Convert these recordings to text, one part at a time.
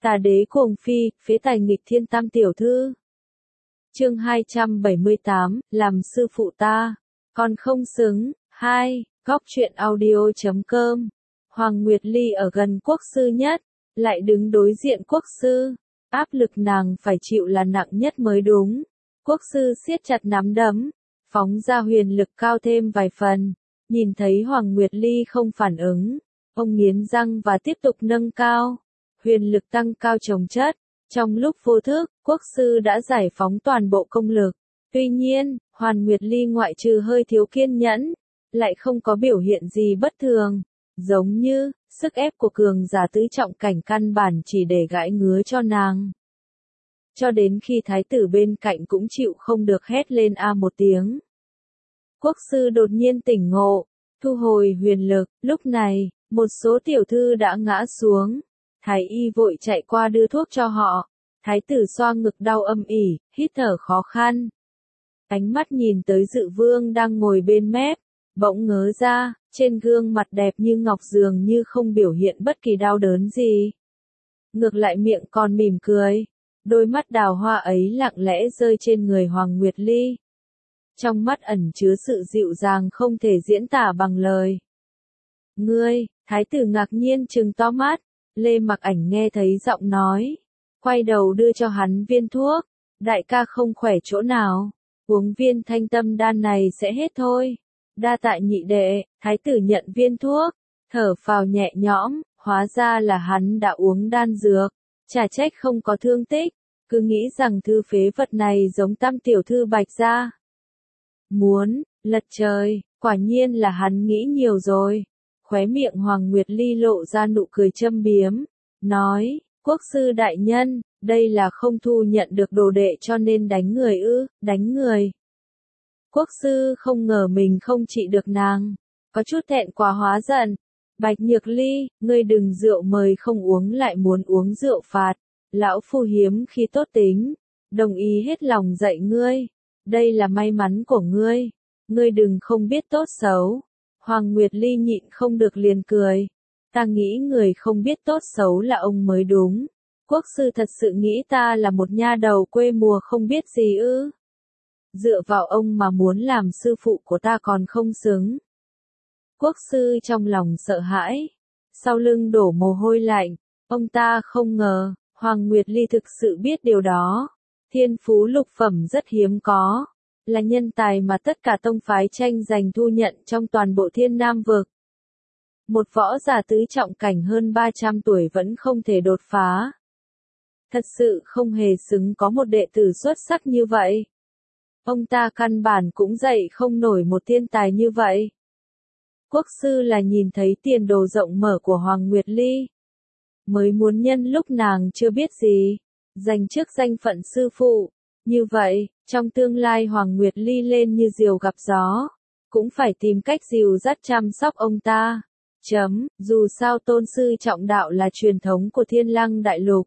Tà đế cuồng phi, phế tài nghịch thiên tam tiểu thư. Chương 278, làm sư phụ ta, còn không xứng. 2. Góc truyện audio.com. Hoàng Nguyệt Ly ở gần quốc sư nhất, lại đứng đối diện quốc sư. Áp lực nàng phải chịu là nặng nhất mới đúng. Quốc sư siết chặt nắm đấm, phóng ra huyền lực cao thêm vài phần. Nhìn thấy Hoàng Nguyệt Ly không phản ứng, ông nghiến răng và tiếp tục nâng cao. Huyền lực tăng cao chồng chất. Trong lúc vô thức, quốc sư đã giải phóng toàn bộ công lực. Tuy nhiên, Hoàng Nguyệt Ly ngoại trừ hơi thiếu kiên nhẫn, lại không có biểu hiện gì bất thường. Giống như, sức ép của cường giả tứ trọng cảnh căn bản chỉ để gãi ngứa cho nàng. Cho đến khi thái tử bên cạnh cũng chịu không được hét lên a một tiếng. Quốc sư đột nhiên tỉnh ngộ, thu hồi huyền lực, lúc này, một số tiểu thư đã ngã xuống. Thái y vội chạy qua đưa thuốc cho họ. Thái tử xoa ngực đau âm ỉ, hít thở khó khăn. Ánh mắt nhìn tới Dự Vương đang ngồi bên mép, bỗng ngớ ra, trên gương mặt đẹp như ngọc dường như không biểu hiện bất kỳ đau đớn gì. Ngược lại miệng còn mỉm cười, đôi mắt đào hoa ấy lặng lẽ rơi trên người Hoàng Nguyệt Ly. Trong mắt ẩn chứa sự dịu dàng không thể diễn tả bằng lời. Ngươi, thái tử ngạc nhiên trừng to mắt, Lê Mặc Ảnh nghe thấy giọng nói. Quay đầu đưa cho hắn viên thuốc, đại ca không khỏe chỗ nào, uống viên thanh tâm đan này sẽ hết thôi. Đa tạ nhị đệ, thái tử nhận viên thuốc, thở phào nhẹ nhõm, hóa ra là hắn đã uống đan dược, chả trách không có thương tích, cứ nghĩ rằng thư phế vật này giống tam tiểu thư Bạch Gia. Muốn, lật trời, quả nhiên là hắn nghĩ nhiều rồi. Khóe miệng Hoàng Nguyệt Ly lộ ra nụ cười châm biếm, nói. Quốc sư đại nhân, đây là không thu nhận được đồ đệ cho nên đánh người ư, đánh người. Quốc sư không ngờ mình không trị được nàng, có chút thẹn quá hóa giận. Bạch Nhược Ly, ngươi đừng rượu mời không uống lại muốn uống rượu phạt, lão phu hiếm khi tốt tính, đồng ý hết lòng dạy ngươi, đây là may mắn của ngươi đừng không biết tốt xấu. Hoàng Nguyệt Ly nhịn không được liền cười. Ta nghĩ người không biết tốt xấu là ông mới đúng. Quốc sư thật sự nghĩ ta là một nha đầu quê mùa không biết gì ư? Dựa vào ông mà muốn làm sư phụ của ta còn không xứng. Quốc sư trong lòng sợ hãi, sau lưng đổ mồ hôi lạnh. Ông ta không ngờ, Hoàng Nguyệt Ly thực sự biết điều đó. Thiên phú lục phẩm rất hiếm có, là nhân tài mà tất cả tông phái tranh giành thu nhận trong toàn bộ Thiên Nam vực. Một võ giả tứ trọng cảnh hơn 300 tuổi vẫn không thể đột phá. Thật sự không hề xứng có một đệ tử xuất sắc như vậy. Ông ta căn bản cũng dạy không nổi một thiên tài như vậy. Quốc sư là nhìn thấy tiền đồ rộng mở của Hoàng Nguyệt Ly, mới muốn nhân lúc nàng chưa biết gì, giành trước danh phận sư phụ. Như vậy, trong tương lai Hoàng Nguyệt Ly lên như diều gặp gió, cũng phải tìm cách dìu dắt chăm sóc ông ta. Dù sao tôn sư trọng đạo là truyền thống của Thiên Lăng Đại Lục.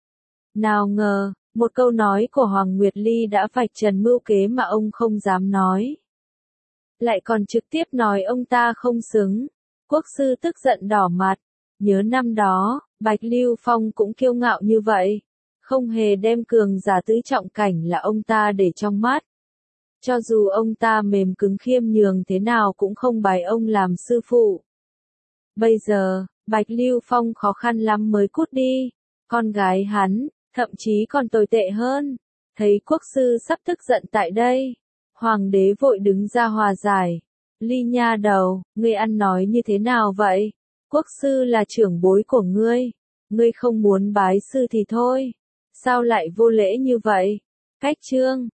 Nào ngờ, một câu nói của Hoàng Nguyệt Ly đã vạch trần mưu kế mà ông không dám nói. Lại còn trực tiếp nói ông ta không xứng. Quốc sư tức giận đỏ mặt. Nhớ năm đó, Bạch Lưu Phong cũng kiêu ngạo như vậy. Không hề đem cường giả tứ trọng cảnh là ông ta để trong mắt. Cho dù ông ta mềm cứng khiêm nhường thế nào cũng không bái ông làm sư phụ. Bây giờ, Bạch Lưu Phong khó khăn lắm mới cút đi. Con gái hắn, thậm chí còn tồi tệ hơn. Thấy quốc sư sắp tức giận tại đây, hoàng đế vội đứng ra hòa giải. Ly nha đầu, ngươi ăn nói như thế nào vậy? Quốc sư là trưởng bối của ngươi không muốn bái sư thì thôi. Sao lại vô lễ như vậy? Cách chương